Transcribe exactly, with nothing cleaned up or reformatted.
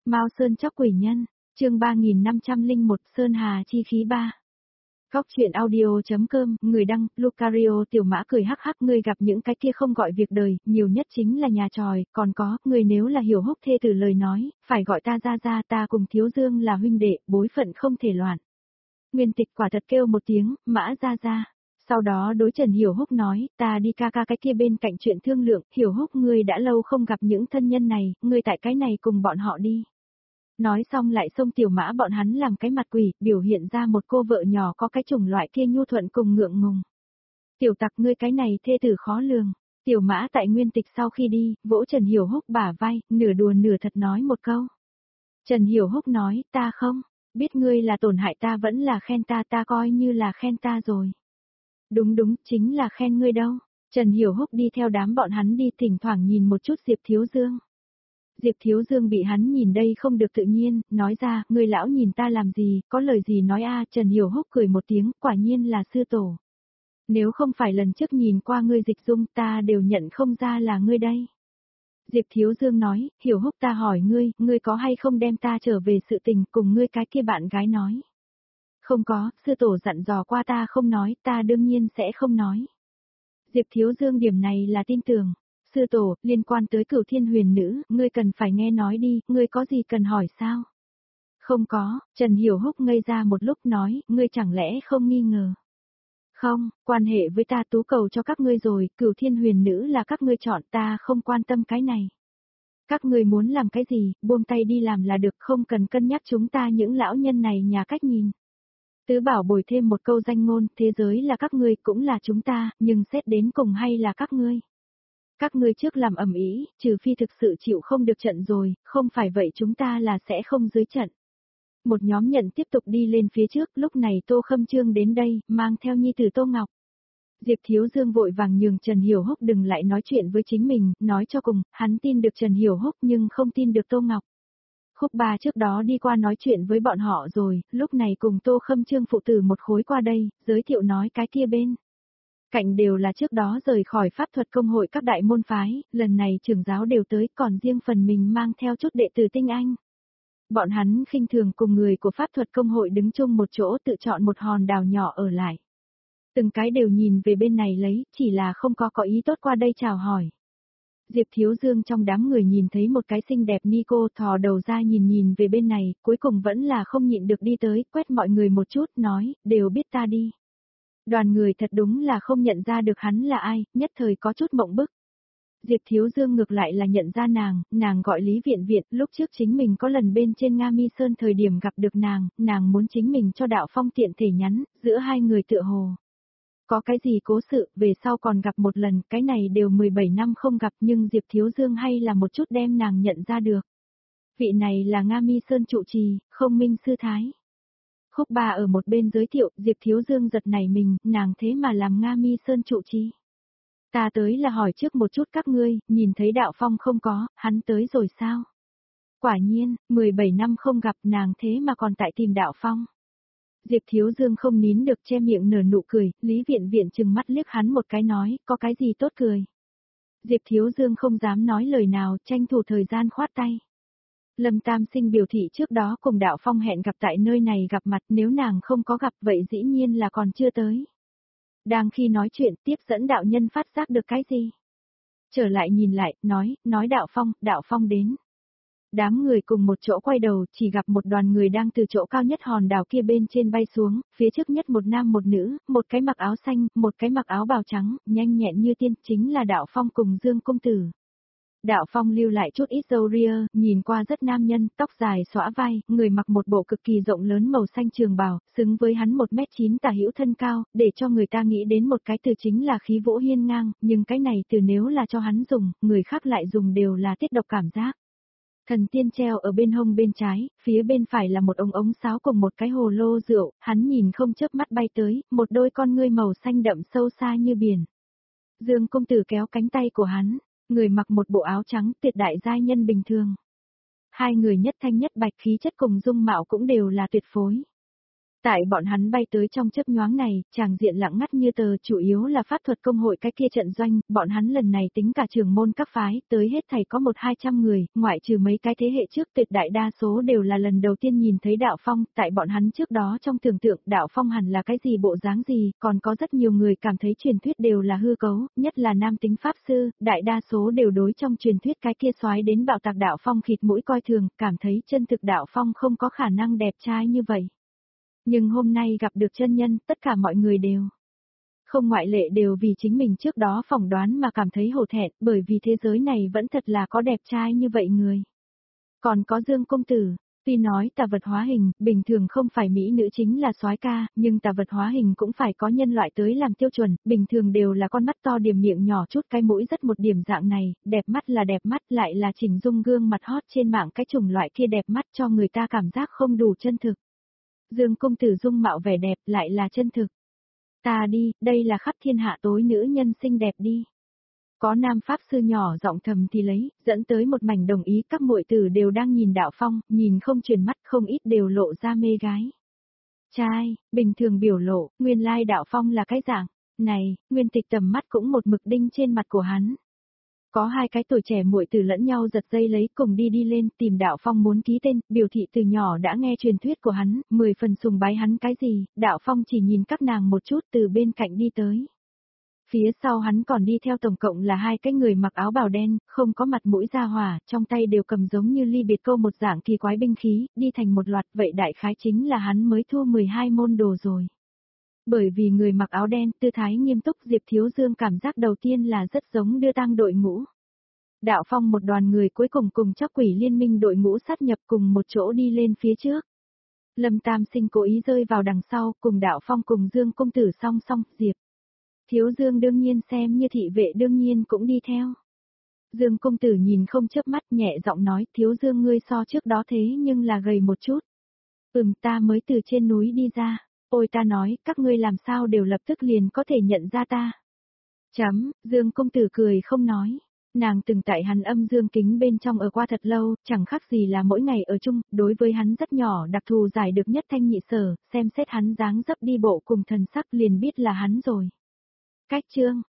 Mao Sơn chóc quỷ nhân, chương ba nghìn năm trăm lẻ một Sơn Hà chi khí ba. Góc chuyện audio.com, người đăng, Lucario tiểu mã cười hắc hắc, ngươi gặp những cái kia không gọi việc đời, nhiều nhất chính là nhà tròi, còn có, ngươi nếu là hiểu húc thê tử lời nói, phải gọi ta ra ra, ta cùng Thiếu Dương là huynh đệ, bối phận không thể loạn. Nguyên Tịch quả thật kêu một tiếng, mã ra ra. Sau đó đối Trần Hiểu Húc nói, ta đi ca ca cái kia bên cạnh chuyện thương lượng, Hiểu Húc ngươi đã lâu không gặp những thân nhân này, ngươi tại cái này cùng bọn họ đi. Nói xong lại xông tiểu mã bọn hắn làm cái mặt quỷ, biểu hiện ra một cô vợ nhỏ có cái chủng loại kia nhu thuận cùng ngượng ngùng. Tiểu tặc ngươi cái này thê tử khó lường. Tiểu mã tại Nguyên Tịch sau khi đi, vỗ Trần Hiểu Húc bả vai, nửa đùa nửa thật nói một câu. Trần Hiểu Húc nói, ta không, biết ngươi là tổn hại ta vẫn là khen ta, ta coi như là khen ta rồi. Đúng đúng, chính là khen ngươi đâu. Trần Hiểu Húc đi theo đám bọn hắn đi, thỉnh thoảng nhìn một chút Diệp Thiếu Dương. Diệp Thiếu Dương bị hắn nhìn đây không được tự nhiên, nói ra, ngươi lão nhìn ta làm gì, có lời gì nói a? Trần Hiểu Húc cười một tiếng, quả nhiên là sư tổ. Nếu không phải lần trước nhìn qua ngươi dịch dung ta đều nhận không ra là ngươi đây. Diệp Thiếu Dương nói, Hiểu Húc ta hỏi ngươi, ngươi có hay không đem ta trở về sự tình cùng ngươi cái kia bạn gái nói. Không có, sư tổ dặn dò qua ta không nói, ta đương nhiên sẽ không nói. Diệp Thiếu Dương điểm này là tin tưởng. Sư tổ, liên quan tới Cửu Thiên Huyền Nữ, ngươi cần phải nghe nói đi, ngươi có gì cần hỏi sao? Không có, Trần Hiểu Húc ngây ra một lúc nói, ngươi chẳng lẽ không nghi ngờ? Không, quan hệ với ta tú cầu cho các ngươi rồi, Cửu Thiên Huyền Nữ là các ngươi chọn, ta không quan tâm cái này. Các ngươi muốn làm cái gì, buông tay đi làm là được, không cần cân nhắc chúng ta những lão nhân này nhà cách nhìn. Tứ Bảo bồi thêm một câu danh ngôn, thế giới là các ngươi cũng là chúng ta, nhưng xét đến cùng hay là các ngươi. Các ngươi trước làm ầm ĩ, trừ phi thực sự chịu không được trận rồi, không phải vậy chúng ta là sẽ không dưới trận. Một nhóm nhận tiếp tục đi lên phía trước, lúc này Tô Khâm Trương đến đây, mang theo nhi tử Tô Ngọc. Diệp Thiếu Dương vội vàng nhường Trần Hiểu Húc đừng lại nói chuyện với chính mình, nói cho cùng, hắn tin được Trần Hiểu Húc nhưng không tin được Tô Ngọc. Khúc Ba trước đó đi qua nói chuyện với bọn họ rồi, lúc này cùng Tô Khâm Trương phụ tử một khối qua đây, giới thiệu nói cái kia bên. Cạnh đều là trước đó rời khỏi pháp thuật công hội các đại môn phái, lần này trưởng giáo đều tới, còn riêng phần mình mang theo chút đệ tử tinh anh. Bọn hắn khinh thường cùng người của pháp thuật công hội đứng chung một chỗ tự chọn một hòn đảo nhỏ ở lại. Từng cái đều nhìn về bên này lấy, chỉ là không có có ý tốt qua đây chào hỏi. Diệp Thiếu Dương trong đám người nhìn thấy một cái xinh đẹp Nico thò đầu ra nhìn nhìn về bên này, cuối cùng vẫn là không nhịn được đi tới, quét mọi người một chút, nói, đều biết ta đi. Đoàn người thật đúng là không nhận ra được hắn là ai, nhất thời có chút mộng bức. Diệp Thiếu Dương ngược lại là nhận ra nàng, nàng gọi Lý Viện Viện, lúc trước chính mình có lần bên trên Nga Mi Sơn thời điểm gặp được nàng, nàng muốn chính mình cho Đạo Phong tiện thể nhắn, giữa hai người tựa hồ. Có cái gì cố sự, về sau còn gặp một lần, cái này đều mười bảy năm không gặp nhưng Diệp Thiếu Dương hay là một chút đem nàng nhận ra được. Vị này là Nga Mi Sơn trụ trì, Không Minh Sư Thái. Khúc Ba ở một bên giới thiệu, Diệp Thiếu Dương giật nảy mình, nàng thế mà làm Nga Mi Sơn trụ trì. Ta tới là hỏi trước một chút các ngươi, nhìn thấy Đạo Phong không có, hắn tới rồi sao? Quả nhiên, mười bảy năm không gặp nàng thế mà còn tại tìm Đạo Phong. Diệp Thiếu Dương không nín được che miệng nở nụ cười, Lý Viện Viện trừng mắt liếc hắn một cái nói, có cái gì tốt cười. Diệp Thiếu Dương không dám nói lời nào, tranh thủ thời gian khoát tay. Lâm Tam Sinh biểu thị trước đó cùng Đạo Phong hẹn gặp tại nơi này gặp mặt, nếu nàng không có gặp vậy dĩ nhiên là còn chưa tới. Đang khi nói chuyện tiếp dẫn đạo nhân phát giác được cái gì? Trở lại nhìn lại, nói, nói Đạo Phong, Đạo Phong đến. Đám người cùng một chỗ quay đầu, chỉ gặp một đoàn người đang từ chỗ cao nhất hòn đảo kia bên trên bay xuống, phía trước nhất một nam một nữ, một cái mặc áo xanh, một cái mặc áo bào trắng, nhanh nhẹn như tiên, chính là Đạo Phong cùng Dương Công Tử. Đạo Phong lưu lại chút ít râu ria, nhìn qua rất nam nhân, tóc dài xõa vai, người mặc một bộ cực kỳ rộng lớn màu xanh trường bào, xứng với hắn một mét chín tả hữu thân cao, để cho người ta nghĩ đến một cái từ chính là khí vũ hiên ngang, nhưng cái này từ nếu là cho hắn dùng, người khác lại dùng đều là tiết độc cảm giác. Thần tiên treo ở bên hông bên trái, phía bên phải là một ống ống sáo cùng một cái hồ lô rượu, hắn nhìn không chớp mắt bay tới, một đôi con ngươi màu xanh đậm sâu xa như biển. Dương Công Tử kéo cánh tay của hắn. Người mặc một bộ áo trắng tuyệt đại giai nhân bình thường. Hai người nhất thanh nhất bạch khí chất cùng dung mạo cũng đều là tuyệt phối. Tại bọn hắn bay tới trong chớp nhoáng này, tràng diện lặng ngắt như tờ, chủ yếu là pháp thuật công hội cái kia trận doanh, bọn hắn lần này tính cả trưởng môn các phái, tới hết thảy có một hai trăm người, ngoại trừ mấy cái thế hệ trước tuyệt đại đa số đều là lần đầu tiên nhìn thấy đạo phong, tại bọn hắn trước đó trong tưởng tượng đạo phong hẳn là cái gì bộ dáng gì, còn có rất nhiều người cảm thấy truyền thuyết đều là hư cấu, nhất là nam tính pháp sư, đại đa số đều đối trong truyền thuyết cái kia soái đến bạo tạc đạo phong khịt mũi coi thường, cảm thấy chân thực đạo phong không có khả năng đẹp trai như vậy. Nhưng hôm nay gặp được chân nhân, tất cả mọi người đều, không ngoại lệ đều vì chính mình trước đó phỏng đoán mà cảm thấy hổ thẹn, bởi vì thế giới này vẫn thật là có đẹp trai như vậy người. Còn có Dương công tử, tuy nói tà vật hóa hình, bình thường không phải mỹ nữ chính là soái ca, nhưng tà vật hóa hình cũng phải có nhân loại tới làm tiêu chuẩn, bình thường đều là con mắt to điểm miệng nhỏ chút cái mũi rất một điểm dạng này, đẹp mắt là đẹp mắt lại là chỉnh dung gương mặt hot trên mạng cái chủng loại kia đẹp mắt cho người ta cảm giác không đủ chân thực. Dương công tử dung mạo vẻ đẹp lại là chân thực. Ta đi, đây là khắp thiên hạ tối nữ nhân xinh đẹp đi. Có nam pháp sư nhỏ giọng thầm thì lấy, dẫn tới một mảnh đồng ý các muội tử đều đang nhìn đạo phong, nhìn không chuyển mắt không ít đều lộ ra mê gái. Trai, bình thường biểu lộ, nguyên lai đạo phong là cái dạng, này, nguyên tịch tầm mắt cũng một mực đinh trên mặt của hắn. Có hai cái tuổi trẻ muội tử lẫn nhau giật dây lấy cùng đi đi lên tìm đạo phong muốn ký tên, biểu thị từ nhỏ đã nghe truyền thuyết của hắn, mười phần sùng bái hắn cái gì, đạo phong chỉ nhìn các nàng một chút từ bên cạnh đi tới. Phía sau hắn còn đi theo tổng cộng là hai cái người mặc áo bào đen, không có mặt mũi ra hỏa, trong tay đều cầm giống như ly biệt câu một dạng kỳ quái binh khí, đi thành một loạt, vậy đại khái chính là hắn mới thua mười hai môn đồ rồi. Bởi vì người mặc áo đen, tư thái nghiêm túc Diệp Thiếu Dương cảm giác đầu tiên là rất giống đưa tang đội ngũ. Đạo phong một đoàn người cuối cùng cùng chóc quỷ liên minh đội ngũ sát nhập cùng một chỗ đi lên phía trước. Lâm Tam Sinh cố ý rơi vào đằng sau, cùng đạo phong cùng Dương công tử song song, Diệp Thiếu Dương đương nhiên xem như thị vệ đương nhiên cũng đi theo. Dương công tử nhìn không chớp mắt nhẹ giọng nói, Thiếu Dương ngươi so trước đó thế nhưng là gầy một chút. Ừm, ta mới từ trên núi đi ra. Ôi ta nói, các ngươi làm sao đều lập tức liền có thể nhận ra ta. Chấm, Dương công tử cười không nói. Nàng từng tại hắn âm dương kính bên trong ở qua thật lâu, chẳng khác gì là mỗi ngày ở chung, đối với hắn rất nhỏ đặc thù giải được nhất thanh nhị sở, xem xét hắn dáng dấp đi bộ cùng thần sắc liền biết là hắn rồi. Cách chương,